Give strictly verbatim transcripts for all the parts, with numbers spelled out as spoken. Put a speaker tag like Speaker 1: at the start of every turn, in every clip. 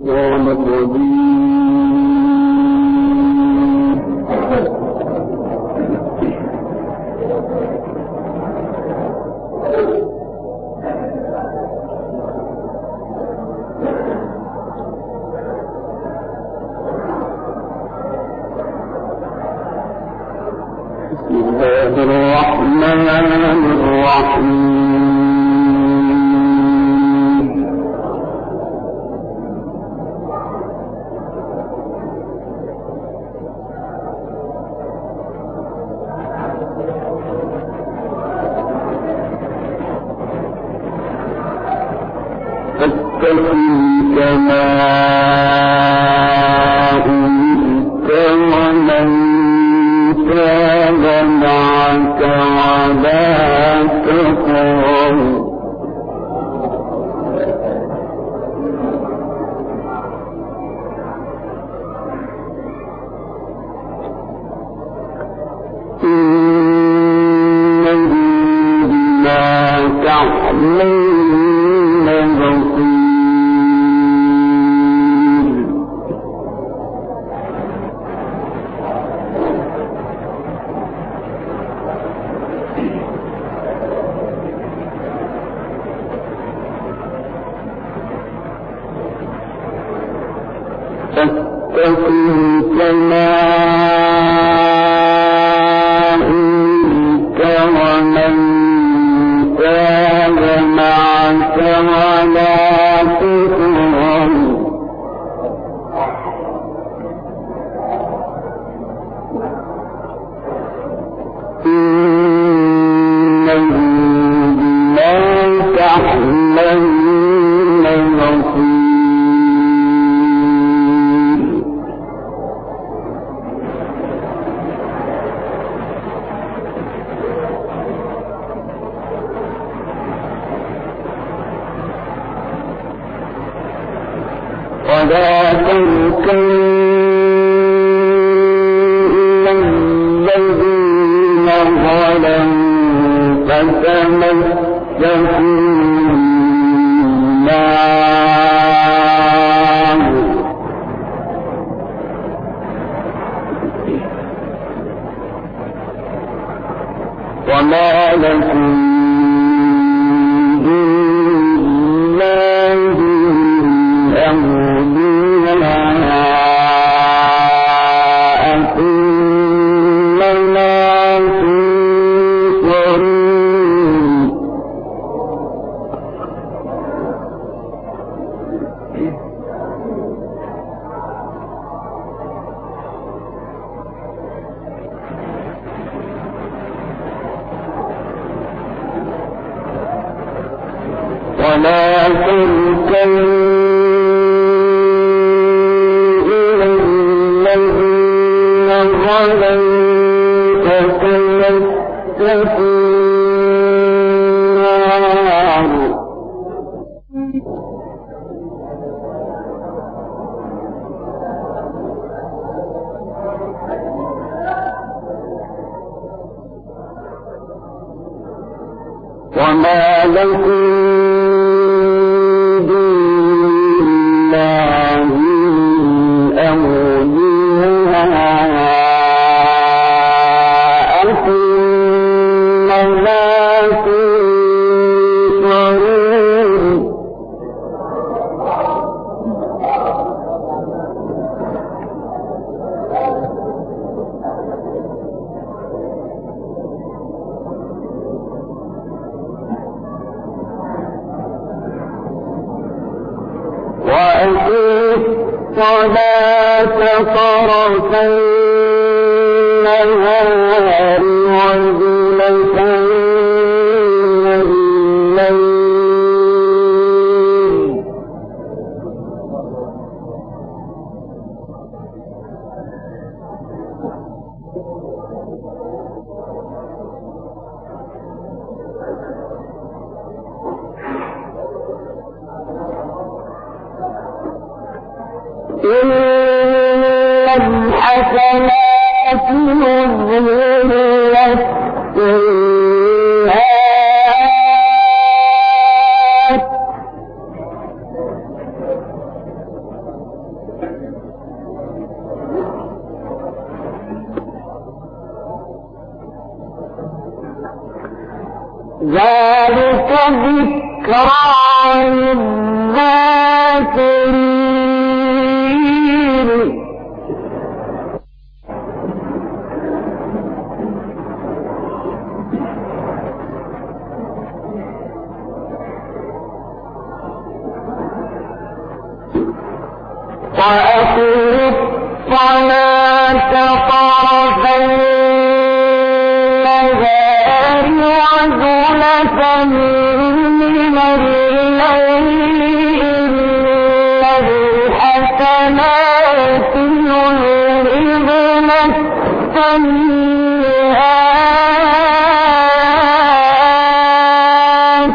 Speaker 1: الشيطان الرجيم. بسم الله الرحمن الرحيم. كما أمرت ومن تاب معك ولا تطغوا إنه بما تعملون بصير. فاتقوا كما أمرت ومن تاب معك ولا تطغوا إنه بما تعملون بصير. ولا تركنوا إلى الذين ظلموا فتمسكوا النار وما لكم ولا تركنوا إلى الذين ظلموا فتمسكوا النار وما لكم الصلاة طرفي النهار وزلفا من الليل إن الحسنات يذهبن السيئات ذلك ذكرى للذاكرين وأقم الصلاة طرفي النهار وزلفا من الليل إن الحسنات يذهبن السيئات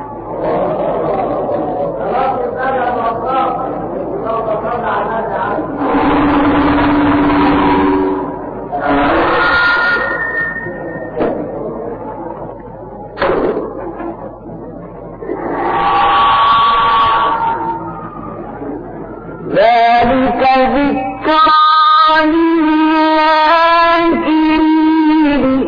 Speaker 1: ذلك ذكرى للذاكرين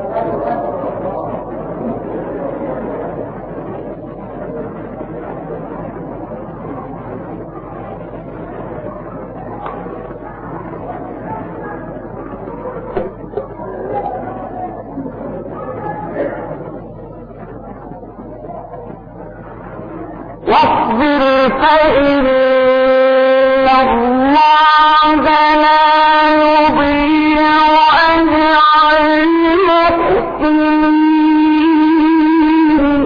Speaker 1: واصبر فإن الله لا يضيع أجر المحسنين.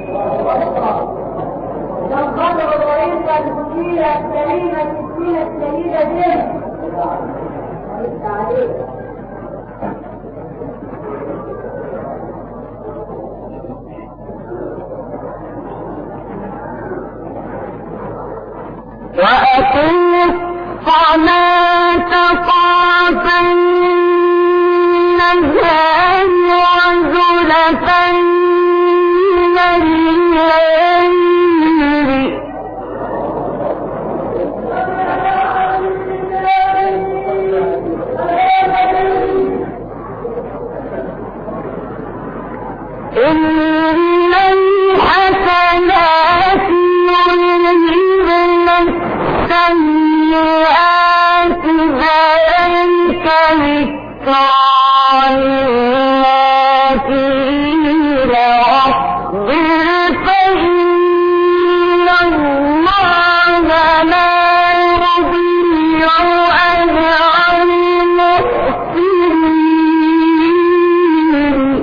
Speaker 2: ننتظر الرئيس السيرة السليمة السيرة السليمة دي.
Speaker 1: وأقم الصلاة طرفي النهار وزلفا من الليل إن الحسنات يذهبن السيئات ذلك ذكرى للذاكرين واصبر فإن الله لا يضيع أجر المحسنين.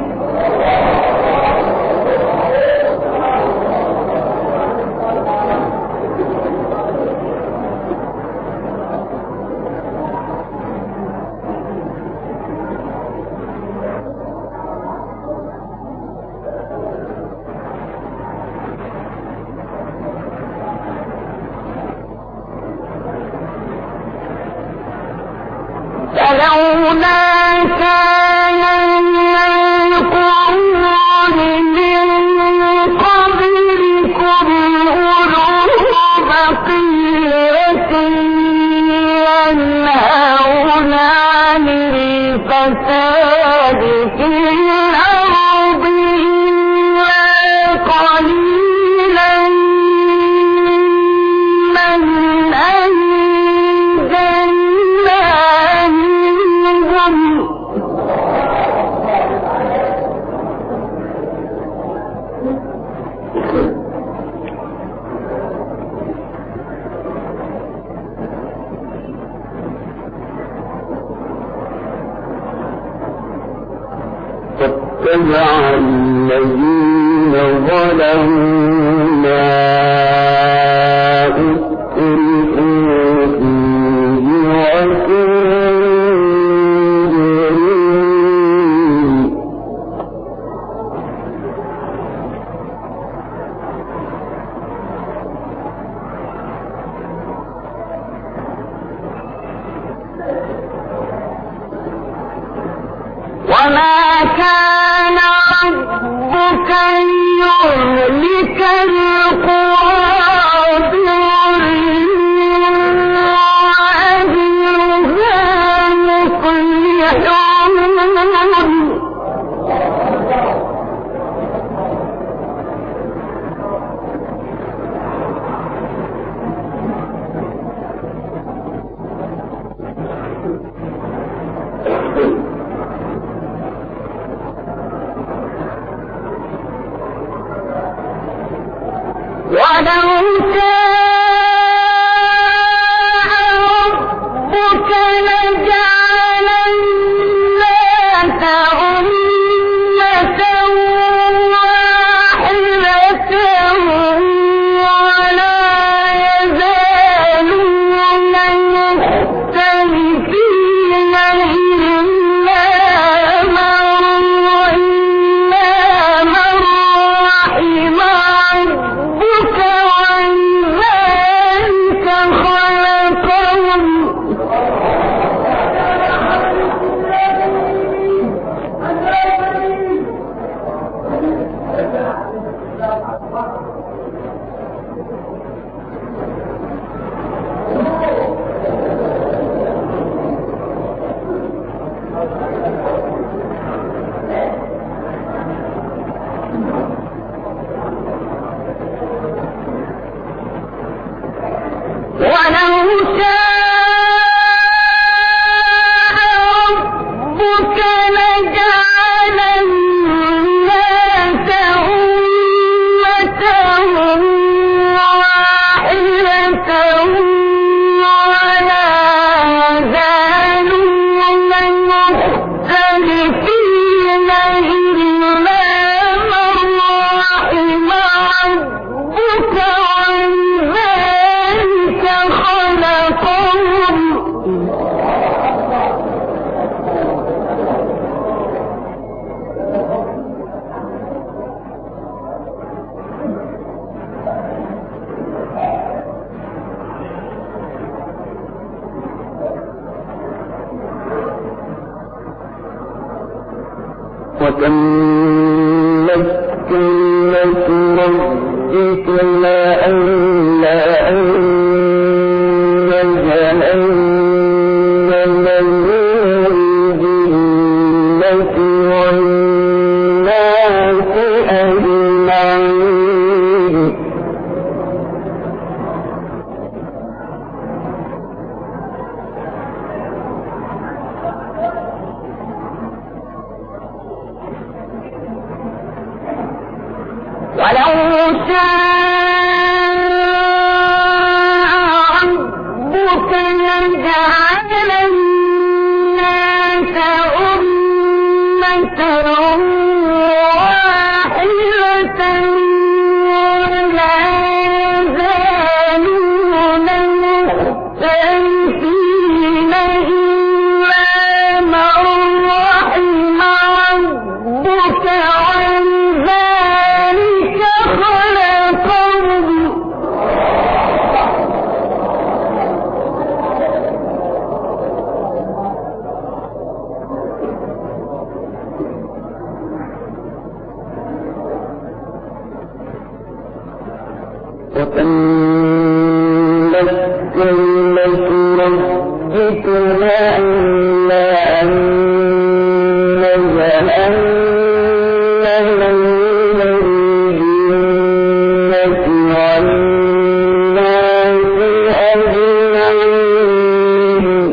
Speaker 1: فلولا كان من القرون من قبلكم أولو بقية ينهون عن الفساد في الأرض إلا قليلا من أنجينا منهم فاتبع الذين ظلموا ما أتركوا فيه وكانوا وما كان ربك ليهلك القرى بظلم وتمت كلمة ربك لأملأن جهنم من الجنة والناس أجمعين. ولو شاء ربك لجعل الناس أمة واحدة ولا يزالون مختلفين إلا من رحم ربك وذلك خلقهم. وتمت كلمة ربك لأملأن جهنم من الجنة والناس أجمعين.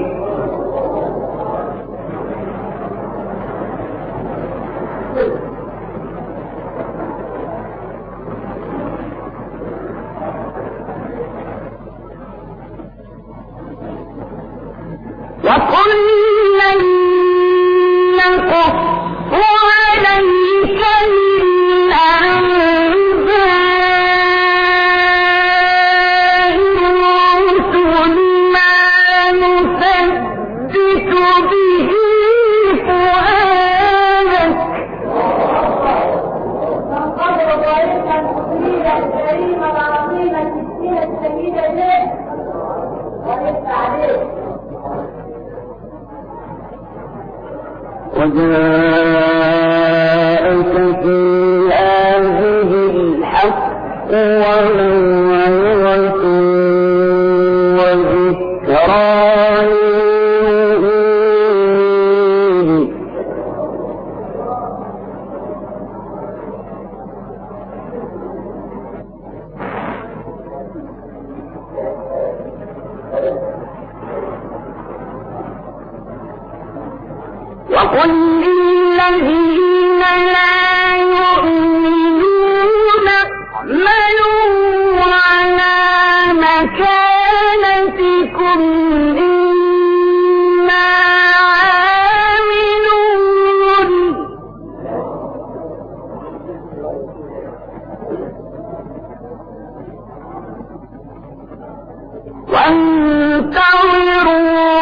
Speaker 1: وكلا نقص عليك من أنباء الرسل ما نثبت به فؤادك.
Speaker 2: قدر ضعيف المسلمين الكريم العظيم السكينة السيدة ليه ولسه عليه.
Speaker 1: وجاءك في هذه الحق وموعظة وذكرى للمؤمنين. وقل للذين لا يؤمنون اعملوا على مكانتكم إنا عاملون وانتظروا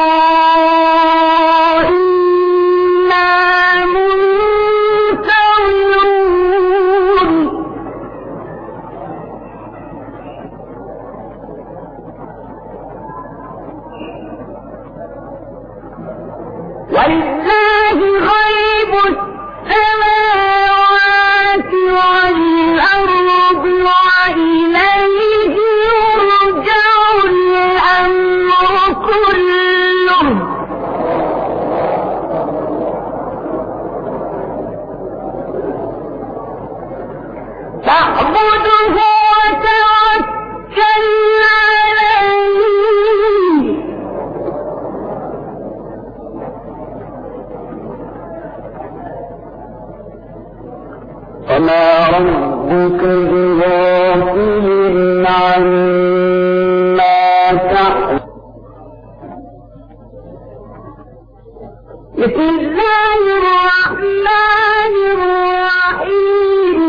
Speaker 1: ولله غيب السماوات والأرض وإليه يرجع الأمر كله. فاعبده وتوكل عليه وما ربك بغافل عما تعمل. بسم الله الرحمن الرحيم.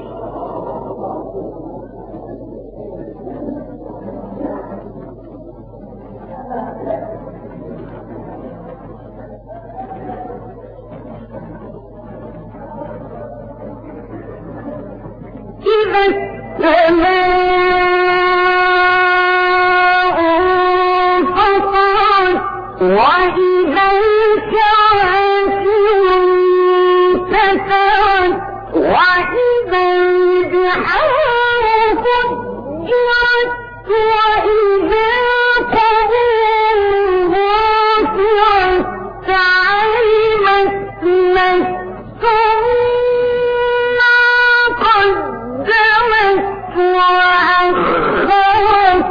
Speaker 1: إذا السماء انفطرت وإذا الكواكب انتثرت وإذا البحار فجرت وإذا القبور رفعت علمت نفس ما قدمت وأخرت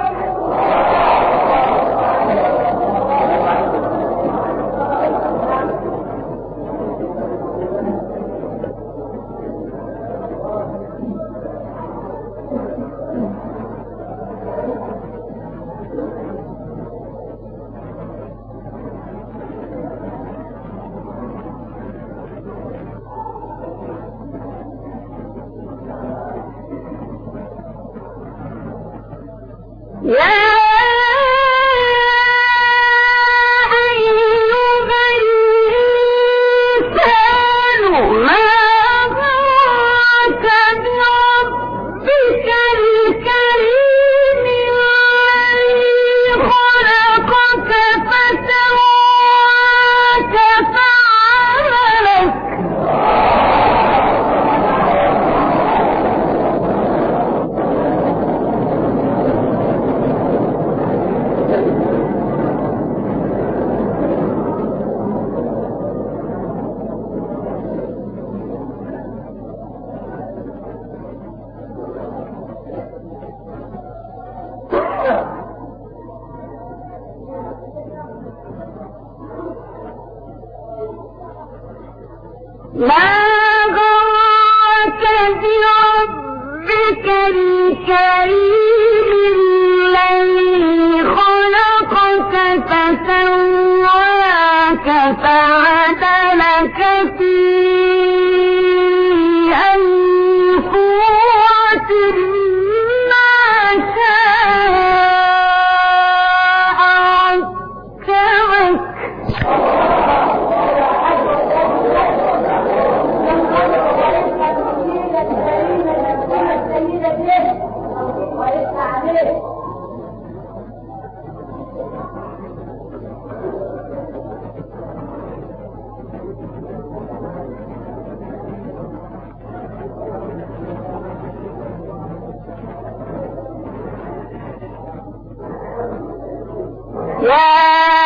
Speaker 1: يا أيها الإنسان ما غرك بربك الكريم الذي خلقك فسواك فعدلك ما غرك بربك الكريم الذي خلقك فسواك فعدلك في أي صورة ما شاء ركبك يا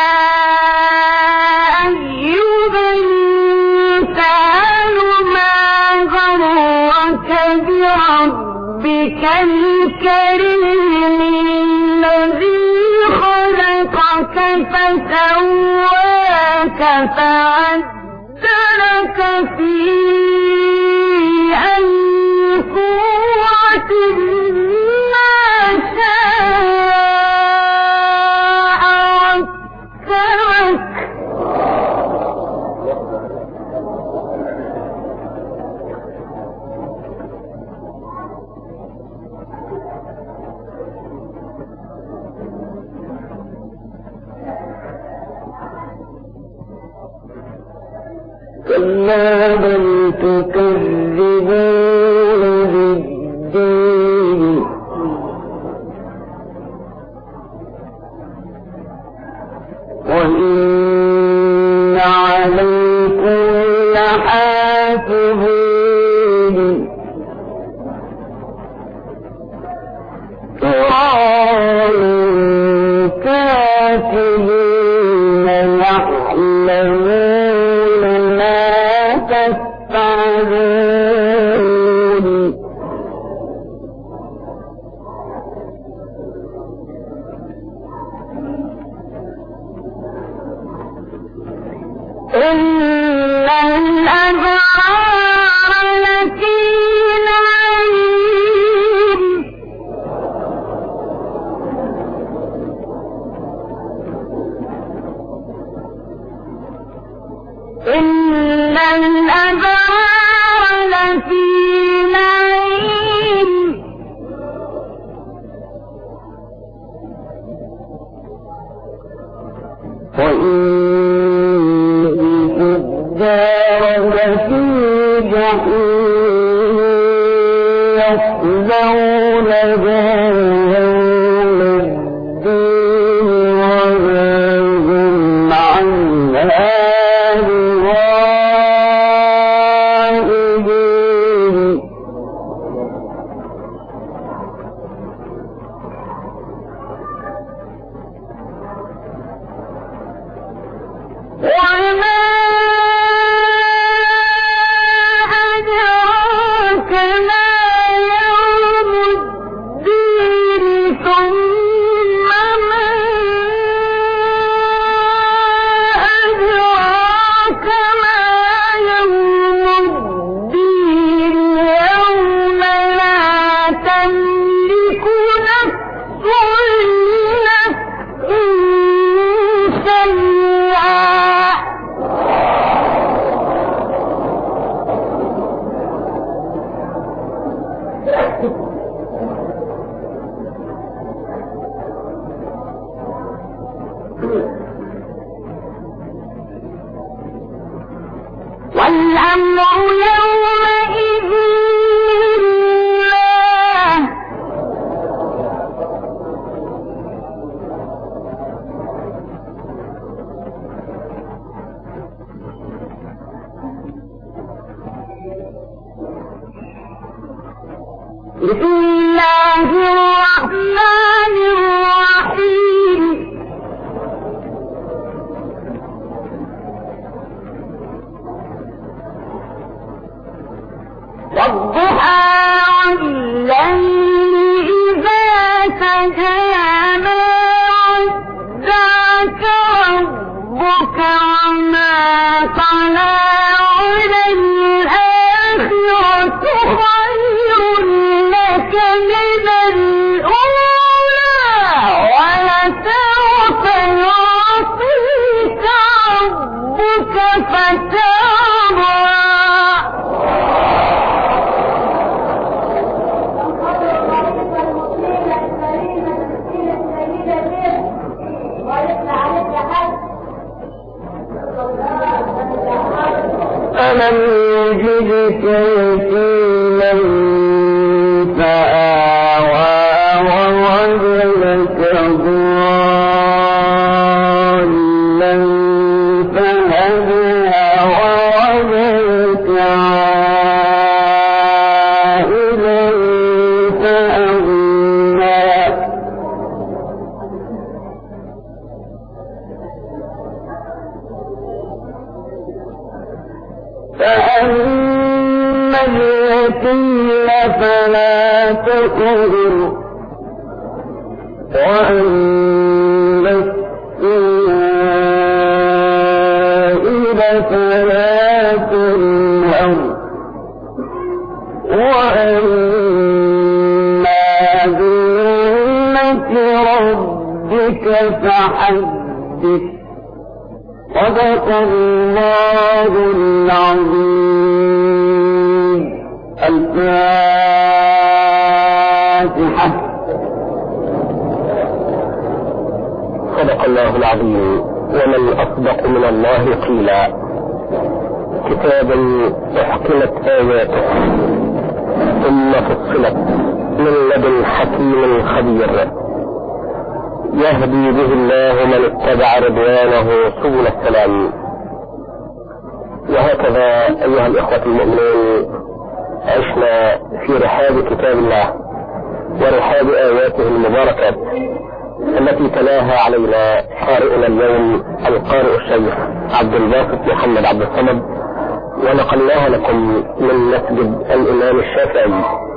Speaker 1: أيها الإنسان ما غرك بربك الكريم الذي خلقك فسواك فعدلك في أي صورة ما شاء ركبك كلا بل تكذبون بالدين وإن عليكم لحافظين كراما كاتبين يعلمون ما تفعلون إن الأبرار لفي نعيم إن الأبرار لفي نعيم وإن الفجار لفي جحيم يصلونها يوم الدين وما هم عنها بغائبين والأمر يومئذ لله بسم الله الرحمن الرحيم والضحى والليل إذا سجى ما ودعك ربك وما قلى وللآخرة خير لك من الأولى ولسوف يعطيك ربك فترضى ألم يجدك يتيما فآوى ووجدك ضالا فهدى ووجدك عائلا فأغنى فأما اليتيم فلا تقهر وأما السائل فلا تنهر وأما بنعمة ربك فحدث صدق الله العظيم. الفاتحة.
Speaker 3: صدق الله العظيم. ومن أصدق من الله قيلا. كتاب أحكمت آياته ثم فصلت من لدن حكيم خبير يهدي به الله من اتبع رضوانه سبل السلام. وهكذا أيها الإخوة المؤمنين عشنا في رحاب كتاب الله ورحاب آياته المباركات التي تلاها علينا قارئنا اليوم القارئ الشيخ عبد الباسط محمد عبد الصمد، ونقلناها لكم من مسجد الإمام الشافعي